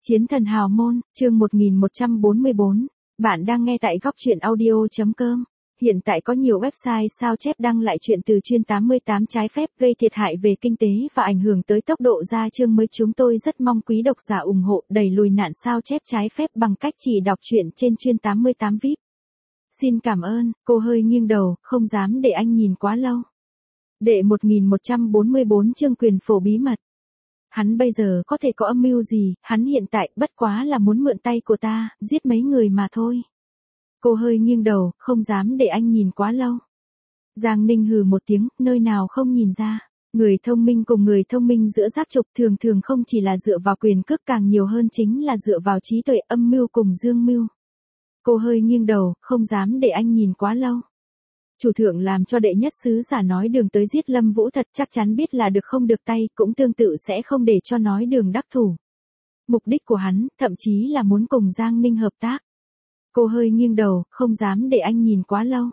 Chiến thần hào môn, chương 1144. Bạn đang nghe tại góc truyện audio.com. Hiện tại có nhiều website sao chép đăng lại chuyện từ chuyên 88 trái phép gây thiệt hại về kinh tế và ảnh hưởng tới tốc độ ra chương mới. Chúng tôi rất mong quý độc giả ủng hộ đẩy lùi nạn sao chép trái phép bằng cách chỉ đọc truyện trên chuyên 88 VIP. Xin cảm ơn. Cô hơi nghiêng đầu, không dám để anh nhìn quá lâu. Đệ 1144 chương quyền phổ bí mật. Hắn bây giờ có thể có âm mưu gì, hắn hiện tại bất quá là muốn mượn tay của ta, giết mấy người mà thôi. Cô hơi nghiêng đầu, không dám để anh nhìn quá lâu. Giang Ninh hừ một tiếng, nơi nào không nhìn ra. Người thông minh cùng người thông minh giữa giáp trục thường thường không chỉ là dựa vào quyền cước, càng nhiều hơn chính là dựa vào trí tuệ, âm mưu cùng dương mưu. Cô hơi nghiêng đầu, không dám để anh nhìn quá lâu. Chủ thượng làm cho đệ nhất sứ giả nói đường tới giết Lâm Vũ Thật, chắc chắn biết là được không được tay, cũng tương tự sẽ không để cho nói đường đắc thủ. Mục đích của hắn, thậm chí là muốn cùng Giang Ninh hợp tác. Cô hơi nghiêng đầu, không dám để anh nhìn quá lâu.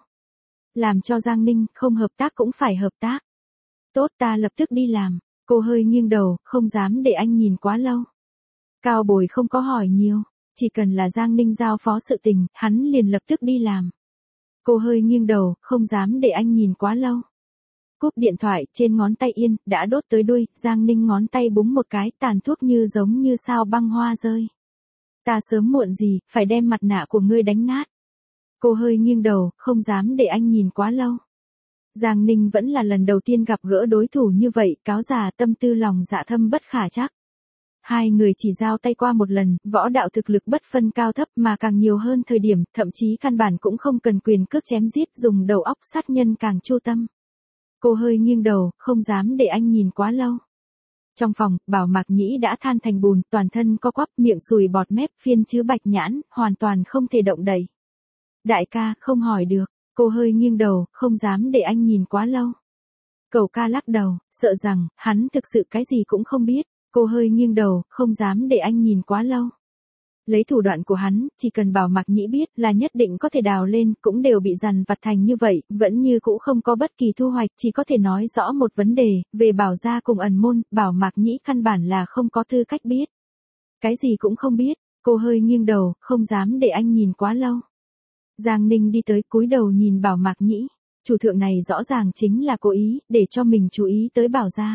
Làm cho Giang Ninh không hợp tác cũng phải hợp tác. Tốt, ta lập tức đi làm. Cô hơi nghiêng đầu, không dám để anh nhìn quá lâu. Cao Bồi không có hỏi nhiều, chỉ cần là Giang Ninh giao phó sự tình, hắn liền lập tức đi làm. Cô hơi nghiêng đầu, không dám để anh nhìn quá lâu. Cúp điện thoại, trên ngón tay yên, đã đốt tới đuôi, Giang Ninh ngón tay búng một cái, tàn thuốc như giống như sao băng hoa rơi. Ta sớm muộn gì, phải đem mặt nạ của ngươi đánh nát. Cô hơi nghiêng đầu, không dám để anh nhìn quá lâu. Giang Ninh vẫn là lần đầu tiên gặp gỡ đối thủ như vậy, cáo già tâm tư lòng dạ thâm bất khả trắc. Hai người chỉ giao tay qua một lần, võ đạo thực lực bất phân cao thấp mà càng nhiều hơn thời điểm, thậm chí căn bản cũng không cần quyền cước chém giết, dùng đầu óc sát nhân càng chu tâm. Cô hơi nghiêng đầu, không dám để anh nhìn quá lâu. Trong phòng, Bảo Mạc Nhĩ đã than thành bùn, toàn thân co quắp, miệng sùi bọt mép, phiên chữ bạch nhãn, hoàn toàn không thể động đậy. Đại ca, không hỏi được. Cô hơi nghiêng đầu, không dám để anh nhìn quá lâu. Cậu ca lắc đầu, sợ rằng, hắn thực sự cái gì cũng không biết. Cô hơi nghiêng đầu, không dám để anh nhìn quá lâu. Lấy thủ đoạn của hắn, chỉ cần Bảo Mạc Nhĩ biết là nhất định có thể đào lên, cũng đều bị dằn vặt thành như vậy, vẫn như cũ không có bất kỳ thu hoạch, chỉ có thể nói rõ một vấn đề, về Bảo gia cùng ẩn môn, Bảo Mạc Nhĩ căn bản là không có tư cách biết. Cái gì cũng không biết. Cô hơi nghiêng đầu, không dám để anh nhìn quá lâu. Giang Ninh đi tới, cúi đầu nhìn Bảo Mạc Nhĩ. Chủ thượng này rõ ràng chính là cố ý, để cho mình chú ý tới Bảo gia.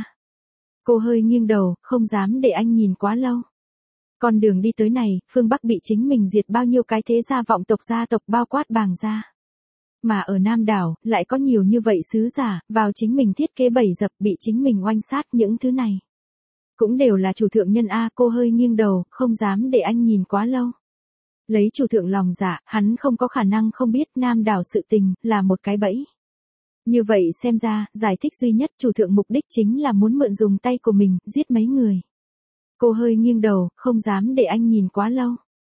Cô hơi nghiêng đầu, không dám để anh nhìn quá lâu. Con đường đi tới này, phương Bắc bị chính mình diệt bao nhiêu cái thế gia vọng tộc, gia tộc bao quát Bàng gia. Mà ở Nam đảo, lại có nhiều như vậy sứ giả, vào chính mình thiết kế bẫy dập, bị chính mình oanh sát, những thứ này. Cũng đều là chủ thượng nhân a. Cô hơi nghiêng đầu, không dám để anh nhìn quá lâu. Lấy chủ thượng lòng dạ, hắn không có khả năng không biết Nam đảo sự tình, là một cái bẫy. Như vậy xem ra, giải thích duy nhất chủ thượng mục đích chính là muốn mượn dùng tay của mình, giết mấy người. Cô hơi nghiêng đầu, không dám để anh nhìn quá lâu.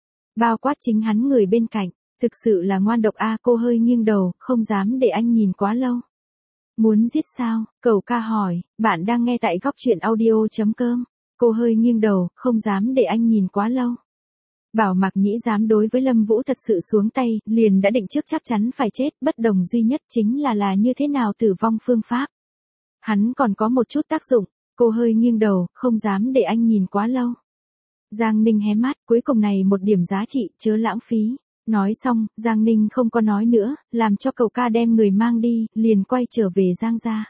Bao quát chính hắn người bên cạnh, thực sự là ngoan độc a. Cô hơi nghiêng đầu, không dám để anh nhìn quá lâu. Muốn giết sao? Cậu ca hỏi. Bạn đang nghe tại góc truyện audio.com. Cô hơi nghiêng đầu, không dám để anh nhìn quá lâu. Bảo Mạc Nhĩ dám đối với Lâm Vũ thật sự xuống tay, liền đã định trước chắc chắn phải chết, bất đồng duy nhất chính là như thế nào tử vong phương pháp. Hắn còn có một chút tác dụng. Cô hơi nghiêng đầu, không dám để anh nhìn quá lâu. Giang Ninh hé mắt, cuối cùng này một điểm giá trị, chớ lãng phí. Nói xong, Giang Ninh không có nói nữa, làm cho cậu ca đem người mang đi, liền quay trở về Giang gia.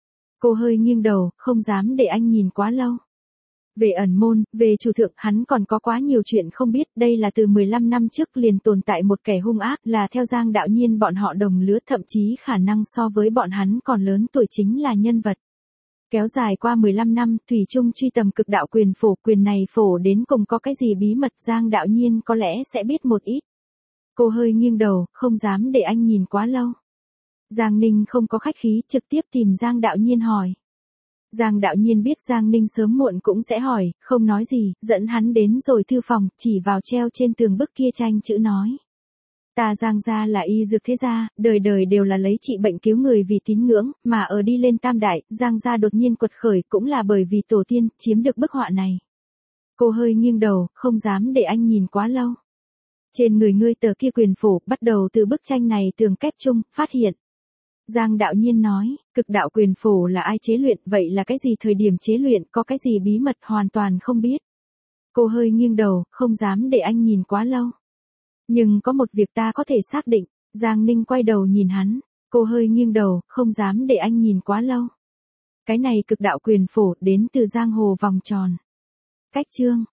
Cô hơi nghiêng đầu, không dám để anh nhìn quá lâu. Về ẩn môn, về chủ thượng, hắn còn có quá nhiều chuyện không biết, đây là từ 15 năm trước liền tồn tại một kẻ hung ác, là theo Giang đạo nhiên bọn họ đồng lứa, thậm chí khả năng so với bọn hắn còn lớn tuổi, chính là nhân vật. Kéo dài qua 15 năm, thủy chung truy tầm cực đạo quyền phổ, quyền này phổ đến cùng có cái gì bí mật, Giang đạo nhiên có lẽ sẽ biết một ít. Cô hơi nghiêng đầu, không dám để anh nhìn quá lâu. Giang Ninh không có khách khí, trực tiếp tìm Giang đạo nhiên hỏi. Giang đạo nhiên biết Giang Ninh sớm muộn cũng sẽ hỏi, không nói gì, dẫn hắn đến rồi thư phòng, chỉ vào treo trên tường bức kia tranh chữ nói. Ta Giang gia là y dược thế gia, đời đời đều là lấy trị bệnh cứu người vì tín ngưỡng, mà ở đi lên tam đại, Giang gia đột nhiên quật khởi cũng là bởi vì tổ tiên, chiếm được bức họa này. Cô hơi nghiêng đầu, không dám để anh nhìn quá lâu. Trên người ngươi tờ kia quyền phổ, bắt đầu từ bức tranh này tường kép chung, phát hiện. Giang đạo nhiên nói, cực đạo quyền phổ là ai chế luyện, vậy là cái gì thời điểm chế luyện, có cái gì bí mật hoàn toàn không biết. Cô hơi nghiêng đầu, không dám để anh nhìn quá lâu. Nhưng có một việc ta có thể xác định. Giang Ninh quay đầu nhìn hắn. Cô hơi nghiêng đầu, không dám để anh nhìn quá lâu. Cái này cực đạo quyền phổ đến từ giang hồ vòng tròn. Cách chương.